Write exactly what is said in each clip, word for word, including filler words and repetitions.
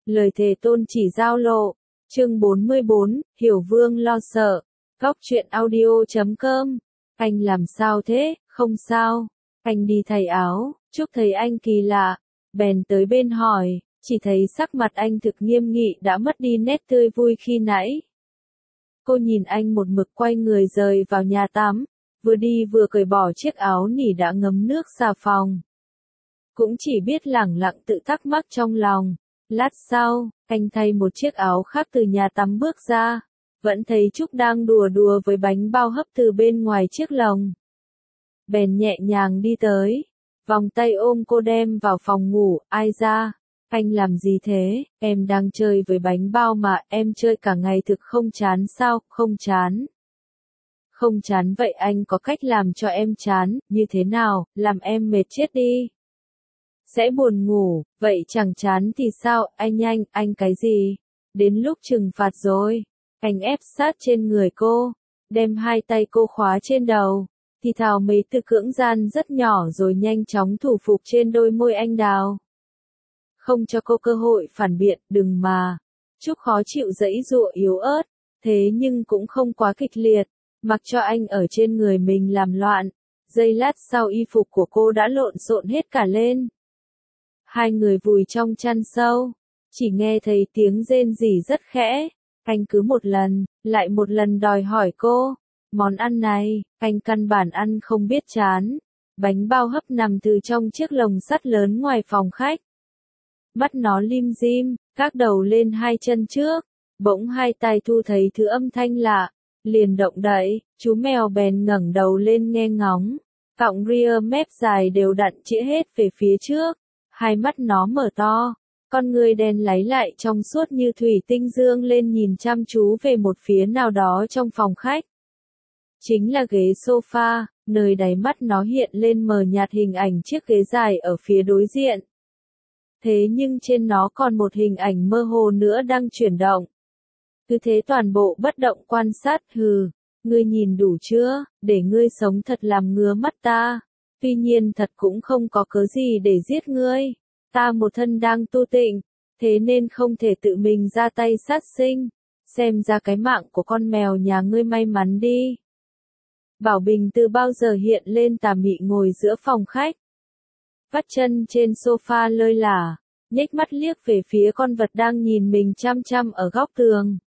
Lời thề tôn chỉ giao lộ. Chương bốn mươi bốn, Hiểu Vương lo sợ. Góc truyện audio chấm com. Anh làm sao thế? Không sao. Anh đi thay áo, Trúc thấy anh kỳ lạ, bèn tới bên hỏi, chỉ thấy sắc mặt anh thực nghiêm nghị đã mất đi nét tươi vui khi nãy. Cô nhìn anh một mực quay người rời vào nhà tắm, vừa đi vừa cởi bỏ chiếc áo nỉ đã ngấm nước xà phòng. Cũng chỉ biết lẳng lặng tự thắc mắc trong lòng. Lát sau, anh thay một chiếc áo khác từ nhà tắm bước ra, vẫn thấy Trúc đang đùa đùa với bánh bao hấp từ bên ngoài chiếc lồng. Bèn nhẹ nhàng đi tới, vòng tay ôm cô đem vào phòng ngủ. Ai ra? Anh làm gì thế? Em đang chơi với bánh bao mà, em chơi cả ngày thực không chán sao? Không chán. Không chán vậy anh có cách làm cho em chán, như thế nào, làm em mệt chết đi. Sẽ buồn ngủ, vậy chẳng chán thì sao? Anh anh, anh cái gì? Đến lúc trừng phạt rồi. Anh ép sát trên người cô, đem hai tay cô khóa trên đầu, thì thào mấy từ cưỡng gian rất nhỏ rồi nhanh chóng thủ phục trên đôi môi anh đào. Không cho cô cơ hội phản biện, đừng mà. Trúc khó chịu giãy giụa yếu ớt, thế nhưng cũng không quá kịch liệt, mặc cho anh ở trên người mình làm loạn. Giây lát sau y phục của cô đã lộn xộn hết cả lên. Hai người vùi trong chăn sâu, chỉ nghe thấy tiếng rên rỉ rất khẽ. Anh cứ một lần, lại một lần đòi hỏi cô. Món ăn này, anh căn bản ăn không biết chán. Bánh bao hấp nằm từ trong chiếc lồng sắt lớn ngoài phòng khách. Mắt nó lim dim, các đầu lên hai chân trước. Bỗng hai tay thu thấy thứ âm thanh lạ, liền động đậy, chú mèo bèn ngẩng đầu lên nghe ngóng. Cọng ria mép dài đều đặn chĩa hết về phía trước. Hai mắt nó mở to, con người đen láy lại trong suốt như thủy tinh dương lên nhìn chăm chú về một phía nào đó trong phòng khách. Chính là ghế sofa, nơi đáy mắt nó hiện lên mờ nhạt hình ảnh chiếc ghế dài ở phía đối diện. Thế nhưng trên nó còn một hình ảnh mơ hồ nữa đang chuyển động. Cứ thế toàn bộ bất động quan sát. Hừ, ngươi nhìn đủ chưa, để ngươi sống thật làm ngứa mắt ta. Tuy nhiên thật cũng không có cớ gì để giết ngươi. Ta một thân đang tu tịnh, thế nên không thể tự mình ra tay sát sinh. Xem ra cái mạng của con mèo nhà ngươi may mắn đi. Bảo Bình từ bao giờ hiện lên tà mị ngồi giữa phòng khách. Vắt chân trên sofa lơi lả, nhếch mắt liếc về phía con vật đang nhìn mình chăm chăm ở góc tường.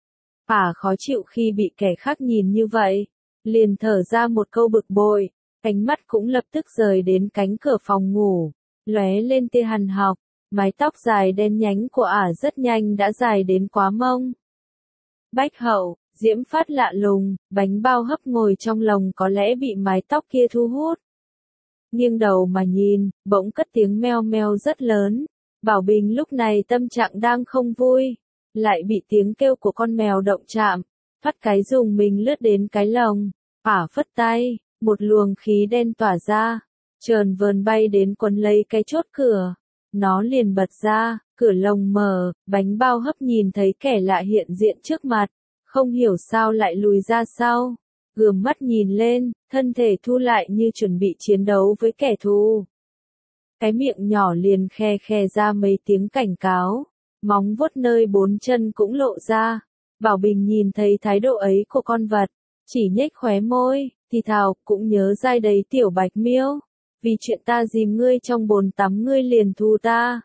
Ả khó chịu khi bị kẻ khác nhìn như vậy, liền thở ra một câu bực bội. Ánh mắt cũng lập tức rời đến cánh cửa phòng ngủ, lóe lên tia hằn học, mái tóc dài đen nhánh của ả rất nhanh đã dài đến quá mông. Bách Hậu, diễm phát lạ lùng, bánh bao hấp ngồi trong lồng có lẽ bị mái tóc kia thu hút. Nghiêng đầu mà nhìn, bỗng cất tiếng meo meo rất lớn. Bảo Bình lúc này tâm trạng đang không vui, lại bị tiếng kêu của con mèo động chạm, thoát cái dùng mình lướt đến cái lồng, ả phất tay. Một luồng khí đen tỏa ra, chờn vờn bay đến quấn lấy cái chốt cửa. Nó liền bật ra, cửa lồng mở, bánh bao hấp nhìn thấy kẻ lạ hiện diện trước mặt, không hiểu sao lại lùi ra sau. Gườm mắt nhìn lên, thân thể thu lại như chuẩn bị chiến đấu với kẻ thù. Cái miệng nhỏ liền khe khe ra mấy tiếng cảnh cáo, móng vuốt nơi bốn chân cũng lộ ra. Bảo Bình nhìn thấy thái độ ấy của con vật, chỉ nhếch khóe môi. Thì thào, cũng nhớ dai đấy tiểu bạch miêu, vì chuyện ta dìm ngươi trong bồn tắm ngươi liền thù ta.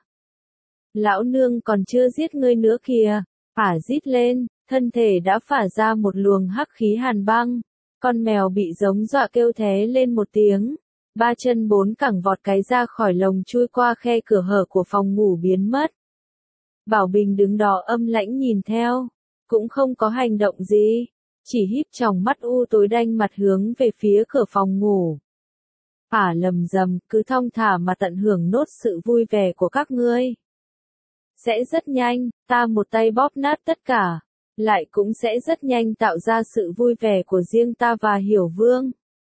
Lão nương còn chưa giết ngươi nữa kìa. Ả rít lên, thân thể đã phả ra một luồng hắc khí hàn băng. Con mèo bị giống dọa kêu thé lên một tiếng, ba chân bốn cẳng vọt cái ra khỏi lồng chui qua khe cửa hở của phòng ngủ biến mất. Bảo Bình đứng đó âm lãnh nhìn theo, cũng không có hành động gì. Chỉ híp tròng mắt u tối đanh mặt hướng về phía cửa phòng ngủ. Ả lầm rầm, cứ thong thả mà tận hưởng nốt sự vui vẻ của các ngươi. Sẽ rất nhanh, ta một tay bóp nát tất cả, lại cũng sẽ rất nhanh tạo ra sự vui vẻ của riêng ta và Hiểu Vương.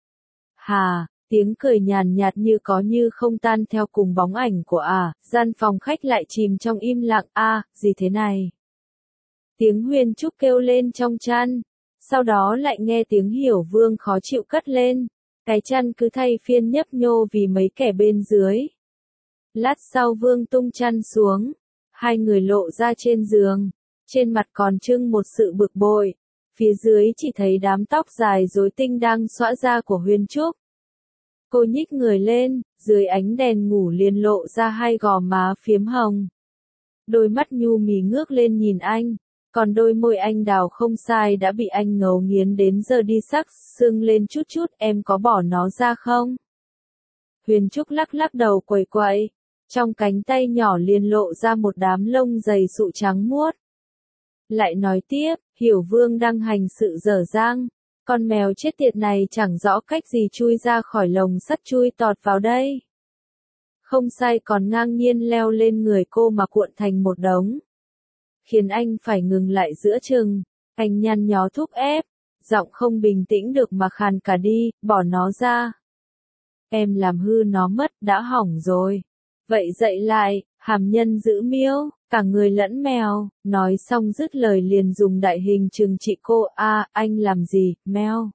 Hà, tiếng cười nhàn nhạt như có như không tan theo cùng bóng ảnh của Ả, gian phòng khách lại chìm trong im lặng. A, gì thế này? Tiếng Huyền Trúc kêu lên trong chăn. Sau đó lại nghe tiếng Hiểu Vương khó chịu cất lên, cái chăn cứ thay phiên nhấp nhô vì mấy kẻ bên dưới. Lát sau Vương tung chăn xuống, hai người lộ ra trên giường, trên mặt còn trưng một sự bực bội, phía dưới chỉ thấy đám tóc dài rối tinh đang xõa ra của Huyền Trúc. Cô nhích người lên, dưới ánh đèn ngủ liền lộ ra hai gò má phiếm hồng. Đôi mắt nhu mì ngước lên nhìn anh, còn đôi môi anh đào không sai đã bị anh ngấu nghiến đến giờ đi sắc sưng lên chút chút, em có bỏ nó ra không? Huyền Trúc lắc lắc đầu quẩy quậy, trong cánh tay nhỏ liền lộ ra một đám lông dày sụ trắng muốt. Lại nói tiếp, Hiểu Vương đang hành sự dở dang, con mèo chết tiệt này chẳng rõ cách gì chui ra khỏi lồng sắt chui tọt vào đây. Không sai, còn ngang nhiên leo lên người cô mà cuộn thành một đống. Khiến anh phải ngừng lại giữa chừng, anh nhăn nhó thúc ép, giọng không bình tĩnh được mà khàn cả đi, bỏ nó ra. Em làm hư nó mất, đã hỏng rồi. Vậy dậy lại, hàm nhân giữ miêu, cả người lẫn mèo, nói xong dứt lời liền dùng đại hình trừng trị cô. A, anh làm gì, mèo?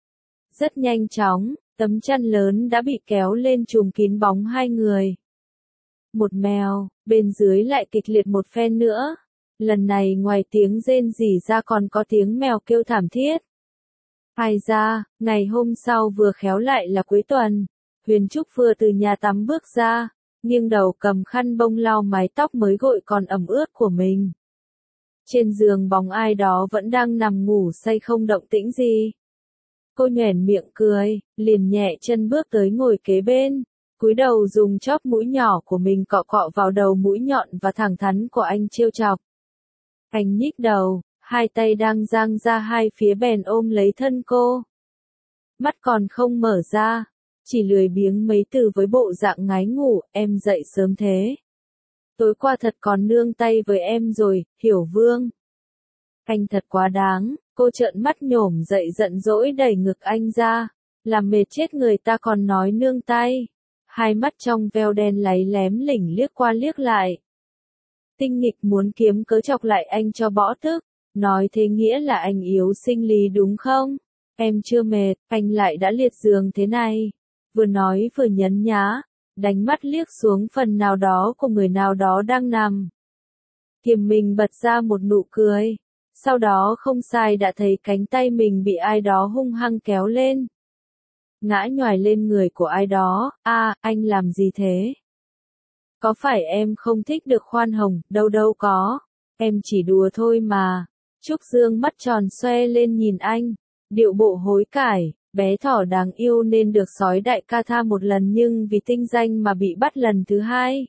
Rất nhanh chóng, tấm chăn lớn đã bị kéo lên trùm kín bóng hai người. Một mèo, bên dưới lại kịch liệt một phen nữa. Lần này ngoài tiếng rên rỉ ra còn có tiếng mèo kêu thảm thiết. Ai ra, ngày hôm sau vừa khéo lại là cuối tuần. Huyền Trúc vừa từ nhà tắm bước ra, nghiêng đầu cầm khăn bông lau mái tóc mới gội còn ẩm ướt của mình. Trên giường bóng ai đó vẫn đang nằm ngủ say không động tĩnh gì. Cô nhoẻn miệng cười, liền nhẹ chân bước tới ngồi kế bên, cúi đầu dùng chóp mũi nhỏ của mình cọ cọ vào đầu mũi nhọn và thẳng thắn của anh trêu chọc. Anh nhích đầu, hai tay đang dang ra hai phía bèn ôm lấy thân cô. Mắt còn không mở ra, chỉ lười biếng mấy từ với bộ dạng ngái ngủ, em dậy sớm thế. Tối qua thật còn nương tay với em rồi, Hiểu Vương. Anh thật quá đáng, cô trợn mắt nhổm dậy giận dỗi đẩy ngực anh ra, làm mệt chết người ta còn nói nương tay. Hai mắt trong veo đen láy lém lỉnh liếc qua liếc lại. Tinh nghịch muốn kiếm cớ chọc lại anh cho bỏ tức, nói thế nghĩa là anh yếu sinh lý đúng không? Em chưa mệt, anh lại đã liệt giường thế này. Vừa nói vừa nhấn nhá, đánh mắt liếc xuống phần nào đó của người nào đó đang nằm. Kiềm mình bật ra một nụ cười, sau đó không sai đã thấy cánh tay mình bị ai đó hung hăng kéo lên. Ngã nhoài lên người của ai đó. A, anh làm gì thế? Có phải em không thích được khoan hồng, đâu đâu có, em chỉ đùa thôi mà. Trúc Dương mắt tròn xoe lên nhìn anh, điệu bộ hối cải, bé thỏ đáng yêu nên được sói đại ca tha một lần nhưng vì tinh danh mà bị bắt lần thứ hai.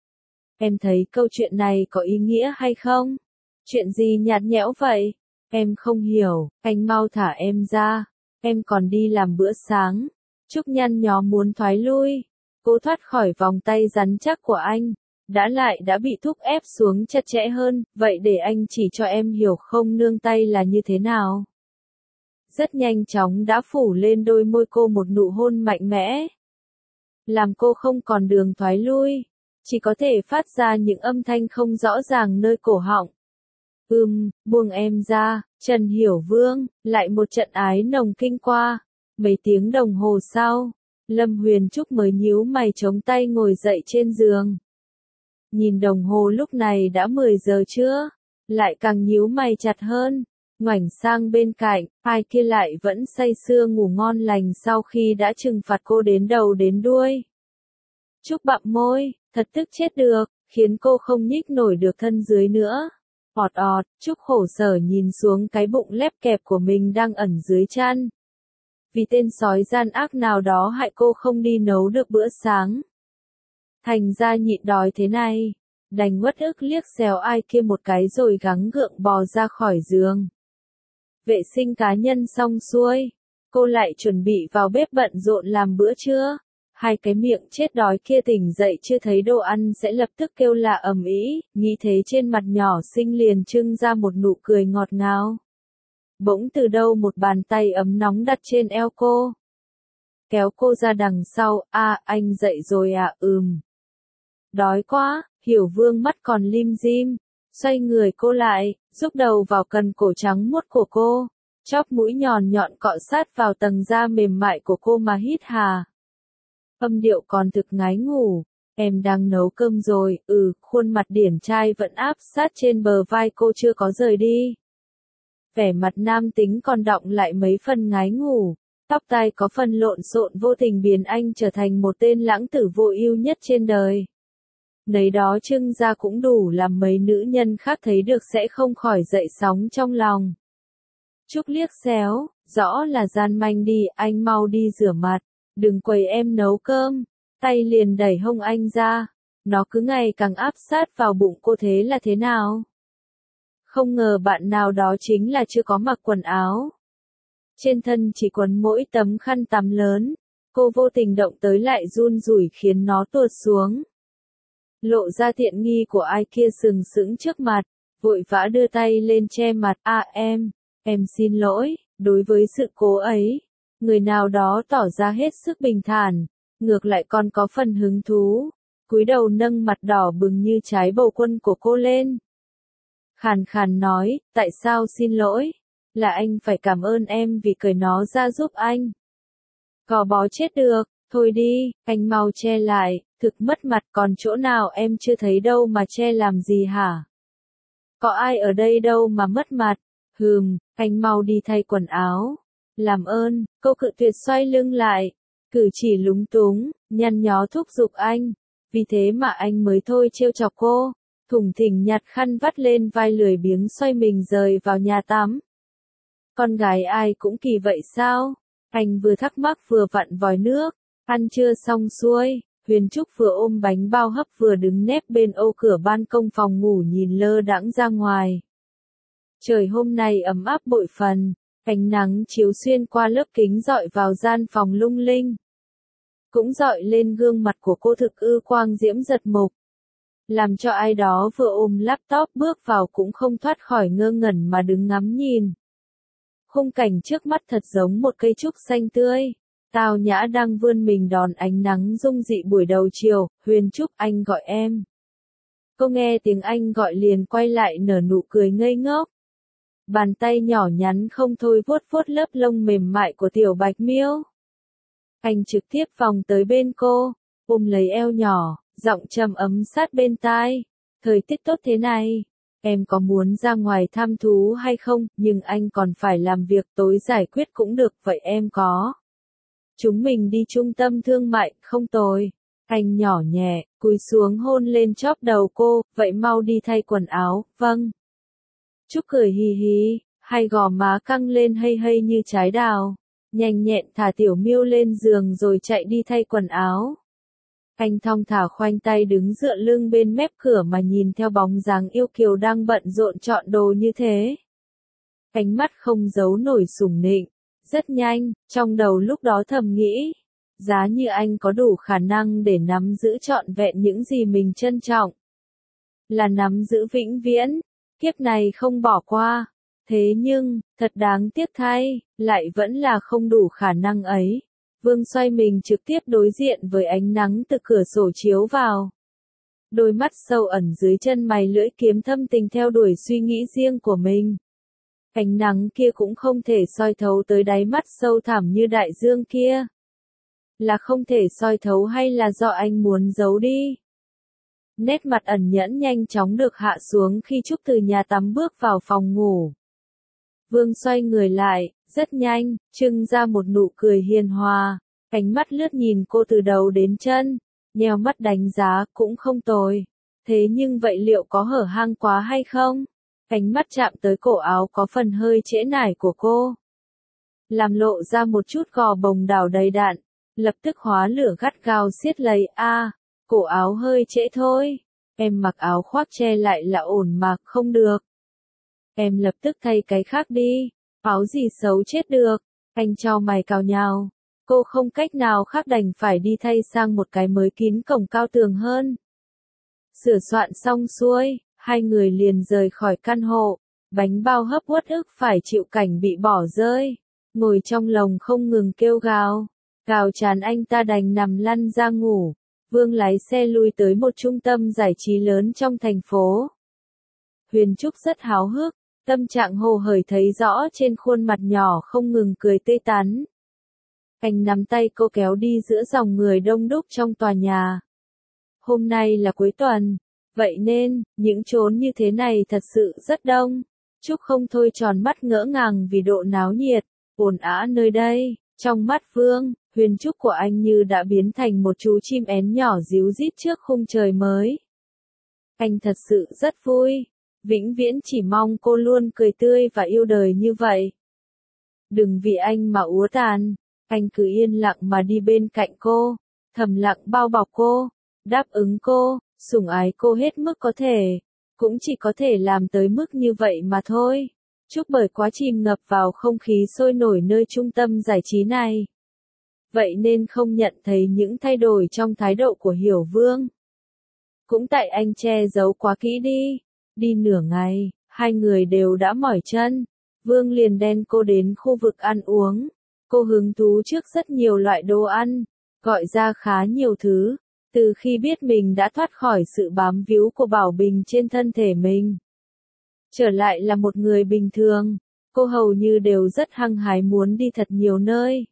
Em thấy câu chuyện này có ý nghĩa hay không? Chuyện gì nhạt nhẽo vậy? Em không hiểu, anh mau thả em ra, em còn đi làm bữa sáng. Trúc nhăn nhó muốn thoái lui, cố thoát khỏi vòng tay rắn chắc của anh, đã lại đã bị thúc ép xuống chặt chẽ hơn, vậy để anh chỉ cho em hiểu không nương tay là như thế nào. Rất nhanh chóng đã phủ lên đôi môi cô một nụ hôn mạnh mẽ. Làm cô không còn đường thoái lui, chỉ có thể phát ra những âm thanh không rõ ràng nơi cổ họng. Ừm, buông em ra, Trần Hiểu Vương, lại một trận ái nồng kinh qua. Mấy tiếng đồng hồ sau, Lâm Huyền Trúc mới nhíu mày chống tay ngồi dậy trên giường. Nhìn đồng hồ lúc này đã mười giờ trưa, lại càng nhíu mày chặt hơn. Ngoảnh sang bên cạnh, ai kia lại vẫn say sưa ngủ ngon lành sau khi đã trừng phạt cô đến đầu đến đuôi. Trúc bặm môi, thật tức chết được, khiến cô không nhích nổi được thân dưới nữa. Ọt ọt, Trúc khổ sở nhìn xuống cái bụng lép kẹp của mình đang ẩn dưới chăn. Vì tên sói gian ác nào đó hại cô không đi nấu được bữa sáng. Thành ra nhịn đói thế này, đành uất ức liếc xéo ai kia một cái rồi gắng gượng bò ra khỏi giường. Vệ sinh cá nhân xong xuôi, cô lại chuẩn bị vào bếp bận rộn làm bữa trưa. Hai cái miệng chết đói kia tỉnh dậy chưa thấy đồ ăn sẽ lập tức kêu la ầm ĩ, nghĩ thế trên mặt nhỏ xinh liền trưng ra một nụ cười ngọt ngào. Bỗng từ đâu một bàn tay ấm nóng đặt trên eo cô. Kéo cô ra đằng sau, a anh dậy rồi à, ừm. Đói quá, Hiểu Vương mắt còn lim dim, xoay người cô lại, rúc đầu vào cần cổ trắng muốt của cô, chóp mũi nhọn nhọn cọ sát vào tầng da mềm mại của cô mà hít hà. Âm điệu còn thực ngái ngủ, Em đang nấu cơm rồi, ừ, khuôn mặt điển trai vẫn áp sát trên bờ vai cô chưa có rời đi. Vẻ mặt nam tính còn đọng lại mấy phần ngái ngủ, tóc tai có phần lộn xộn vô tình biến anh trở thành một tên lãng tử vô ưu nhất trên đời. Nấy đó trưng ra cũng đủ làm mấy nữ nhân khác thấy được sẽ không khỏi dậy sóng trong lòng. Trúc liếc xéo, rõ là gian manh đi, anh mau đi rửa mặt, đừng quấy em nấu cơm, tay liền đẩy hông anh ra, nó cứ ngày càng áp sát vào bụng cô thế là thế nào? Không ngờ bạn nào đó chính là chưa có mặc quần áo. Trên thân chỉ quấn mỗi tấm khăn tắm lớn, cô vô tình động tới lại run rủi khiến nó tuột xuống. Lộ ra tiện nghi của ai kia sừng sững trước mặt, vội vã đưa tay lên che mặt, à em, em xin lỗi, đối với sự cố ấy. Người nào đó tỏ ra hết sức bình thản, ngược lại còn có phần hứng thú, cúi đầu nâng mặt đỏ bừng như trái bầu quân của cô lên. Khàn khàn nói, tại sao xin lỗi? Là anh phải cảm ơn em vì cởi nó ra giúp anh. Gò bó chết được, thôi đi, anh mau che lại, thực mất mặt, còn chỗ nào em chưa thấy đâu mà che làm gì hả? Có ai ở đây đâu mà mất mặt, hừm, anh mau đi thay quần áo. Làm ơn, cô cự tuyệt xoay lưng lại, cử chỉ lúng túng, nhăn nhó thúc giục anh, vì thế mà anh mới thôi trêu chọc cô, thủng thỉnh nhặt khăn vắt lên vai lười biếng xoay mình rời vào nhà tắm. Con gái ai cũng kỳ vậy sao? Anh vừa thắc mắc vừa vặn vòi nước, ăn trưa xong xuôi, Huyền Trúc vừa ôm bánh bao hấp vừa đứng nép bên ô cửa ban công phòng ngủ nhìn lơ đãng ra ngoài. Trời hôm nay ấm áp bội phần, ánh nắng chiếu xuyên qua lớp kính dọi vào gian phòng lung linh. Cũng dọi lên gương mặt của cô thực ư quang diễm giật mục. Làm cho ai đó vừa ôm laptop bước vào cũng không thoát khỏi ngơ ngẩn mà đứng ngắm nhìn. Khung cảnh trước mắt thật giống một cây trúc xanh tươi. Tào Nhã đang vươn mình đón ánh nắng dung dị buổi đầu chiều, Huyền Trúc anh gọi em. Cô nghe tiếng anh gọi liền quay lại nở nụ cười ngây ngốc. Bàn tay nhỏ nhắn không thôi vuốt vuốt lớp lông mềm mại của tiểu bạch miêu. Anh trực tiếp vòng tới bên cô, ôm lấy eo nhỏ, giọng trầm ấm sát bên tai. Thời tiết tốt thế này, em có muốn ra ngoài thăm thú hay không, nhưng anh còn phải làm việc tối giải quyết cũng được, vậy em có. Chúng mình đi trung tâm thương mại, không tồi. Anh nhỏ nhẹ, cúi xuống hôn lên chóp đầu cô, vậy mau đi thay quần áo, vâng. Trúc cười hì hì, hai gò má căng lên hây hây như trái đào. Nhanh nhẹn thả tiểu miêu lên giường rồi chạy đi thay quần áo. Anh thong thả khoanh tay đứng dựa lưng bên mép cửa mà nhìn theo bóng dáng yêu kiều đang bận rộn chọn đồ như thế. Ánh mắt không giấu nổi sủng nịnh. Rất nhanh, trong đầu lúc đó thầm nghĩ, giá như anh có đủ khả năng để nắm giữ trọn vẹn những gì mình trân trọng. Là nắm giữ vĩnh viễn, kiếp này không bỏ qua. Thế nhưng, thật đáng tiếc thay, lại vẫn là không đủ khả năng ấy. Vương xoay mình trực tiếp đối diện với ánh nắng từ cửa sổ chiếu vào. Đôi mắt sâu ẩn dưới chân mày lưỡi kiếm thâm tình theo đuổi suy nghĩ riêng của mình. Ánh nắng kia cũng không thể soi thấu tới đáy mắt sâu thẳm như đại dương kia. Là không thể soi thấu hay là do anh muốn giấu đi? Nét mặt ẩn nhẫn nhanh chóng được hạ xuống khi Trúc từ nhà tắm bước vào phòng ngủ. Vương xoay người lại, rất nhanh, trưng ra một nụ cười hiền hòa, ánh mắt lướt nhìn cô từ đầu đến chân, nheo mắt đánh giá cũng không tồi. Thế nhưng vậy liệu có hở hang quá hay không? Ánh mắt chạm tới cổ áo có phần hơi trễ nải của cô. Làm lộ ra một chút gò bồng đảo đầy đặn, lập tức hóa lửa gắt gao siết lấy, a, à, cổ áo hơi trễ thôi. Em mặc áo khoác che lại là ổn mà, không được. Em lập tức thay cái khác đi, áo gì xấu chết được. Anh cho mày cào nhào. Cô không cách nào khác đành phải đi thay sang một cái mới kín cổng cao tường hơn. Sửa soạn xong xuôi, hai người liền rời khỏi căn hộ. Bánh bao hấp uất ức phải chịu cảnh bị bỏ rơi. Ngồi trong lồng không ngừng kêu gào. Gào chán anh ta đành nằm lăn ra ngủ. Vương lái xe lui tới một trung tâm giải trí lớn trong thành phố. Huyền Trúc rất háo hức, tâm trạng hồ hởi thấy rõ trên khuôn mặt nhỏ không ngừng cười tươi tắn. Anh nắm tay cô kéo đi giữa dòng người đông đúc trong tòa nhà. hôm nay là cuối tuần, vậy nên, những chốn như thế này thật sự rất đông. Trúc không thôi tròn mắt ngỡ ngàng vì độ náo nhiệt, ồn ào nơi đây. Trong mắt Vương, Huyền Trúc của anh như đã biến thành một chú chim én nhỏ ríu rít trước khung trời mới. Anh thật sự rất vui, vĩnh viễn chỉ mong cô luôn cười tươi và yêu đời như vậy. Đừng vì anh mà úa tàn, anh cứ yên lặng mà đi bên cạnh cô, thầm lặng bao bọc cô, đáp ứng cô, sủng ái cô hết mức có thể, cũng chỉ có thể làm tới mức như vậy mà thôi. Trúc bởi quá chìm ngập vào không khí sôi nổi nơi trung tâm giải trí này. Vậy nên không nhận thấy những thay đổi trong thái độ của Hiểu Vương. Cũng tại anh che giấu quá kỹ đi. Đi nửa ngày, hai người đều đã mỏi chân. Vương liền đen cô đến khu vực ăn uống. Cô hứng thú trước rất nhiều loại đồ ăn, gọi ra khá nhiều thứ. Từ khi biết mình đã thoát khỏi sự bám víu của Bảo Bình trên thân thể mình, trở lại là một người bình thường, cô hầu như đều rất hăng hái muốn đi thật nhiều nơi,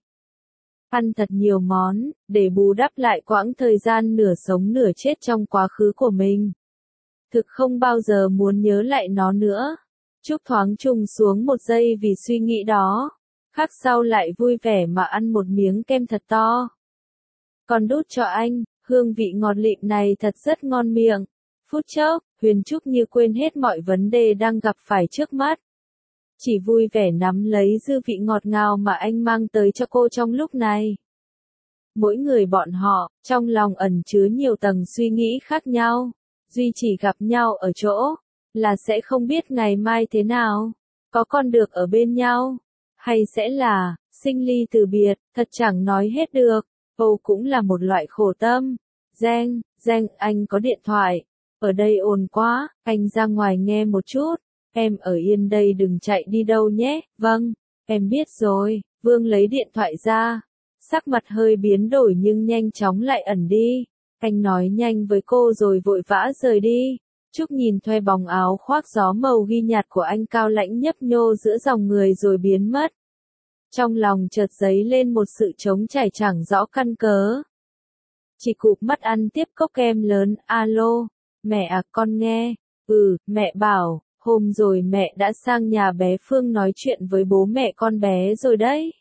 ăn thật nhiều món, để bù đắp lại quãng thời gian nửa sống nửa chết trong quá khứ của mình. Thực không bao giờ muốn nhớ lại nó nữa. Trúc thoáng trùng xuống một giây vì suy nghĩ đó, khắc sau lại vui vẻ mà ăn một miếng kem thật to. Còn đút cho anh, hương vị ngọt lịm này thật rất ngon miệng. Phút chốc, Huyền Trúc như quên hết mọi vấn đề đang gặp phải trước mắt. Chỉ vui vẻ nắm lấy dư vị ngọt ngào mà anh mang tới cho cô trong lúc này. Mỗi người bọn họ, trong lòng ẩn chứa nhiều tầng suy nghĩ khác nhau. Duy chỉ gặp nhau ở chỗ, là sẽ không biết ngày mai thế nào, có còn được ở bên nhau, hay sẽ là, sinh ly từ biệt, thật chẳng nói hết được. Âu cũng là một loại khổ tâm. Giang, Giang, anh có điện thoại. Ở đây ồn quá, anh ra ngoài nghe một chút. Em ở yên đây đừng chạy đi đâu nhé. Vâng, em biết rồi. Vương lấy điện thoại ra. Sắc mặt hơi biến đổi nhưng nhanh chóng lại ẩn đi. Anh nói nhanh với cô rồi vội vã rời đi. Trúc nhìn thuê bóng áo khoác gió màu ghi nhạt của anh cao lãnh nhấp nhô giữa dòng người rồi biến mất. Trong lòng chợt dấy lên một sự trống trải chẳng rõ căn cớ. Chỉ cụp mắt ăn tiếp cốc kem lớn. Alo, mẹ à, con nghe. Ừ, mẹ bảo, hôm rồi mẹ đã sang nhà bé Phương nói chuyện với bố mẹ con bé rồi đấy.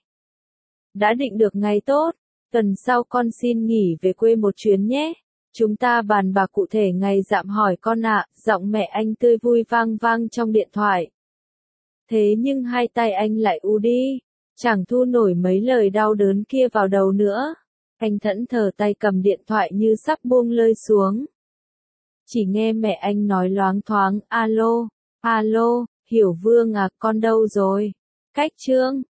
Đã định được ngày tốt, tuần sau con xin nghỉ về quê một chuyến nhé. Chúng ta bàn bạc cụ thể ngày dạm hỏi con ạ. Giọng mẹ anh tươi vui vang vang trong điện thoại. Thế nhưng hai tay anh lại u đi, chẳng thu nổi mấy lời đau đớn kia vào đầu nữa. Anh thẫn thờ tay cầm điện thoại như sắp buông lơi xuống. Chỉ nghe mẹ anh nói loáng thoáng, alo, alo, Hiểu Vương à, con đâu rồi? Cách Trương,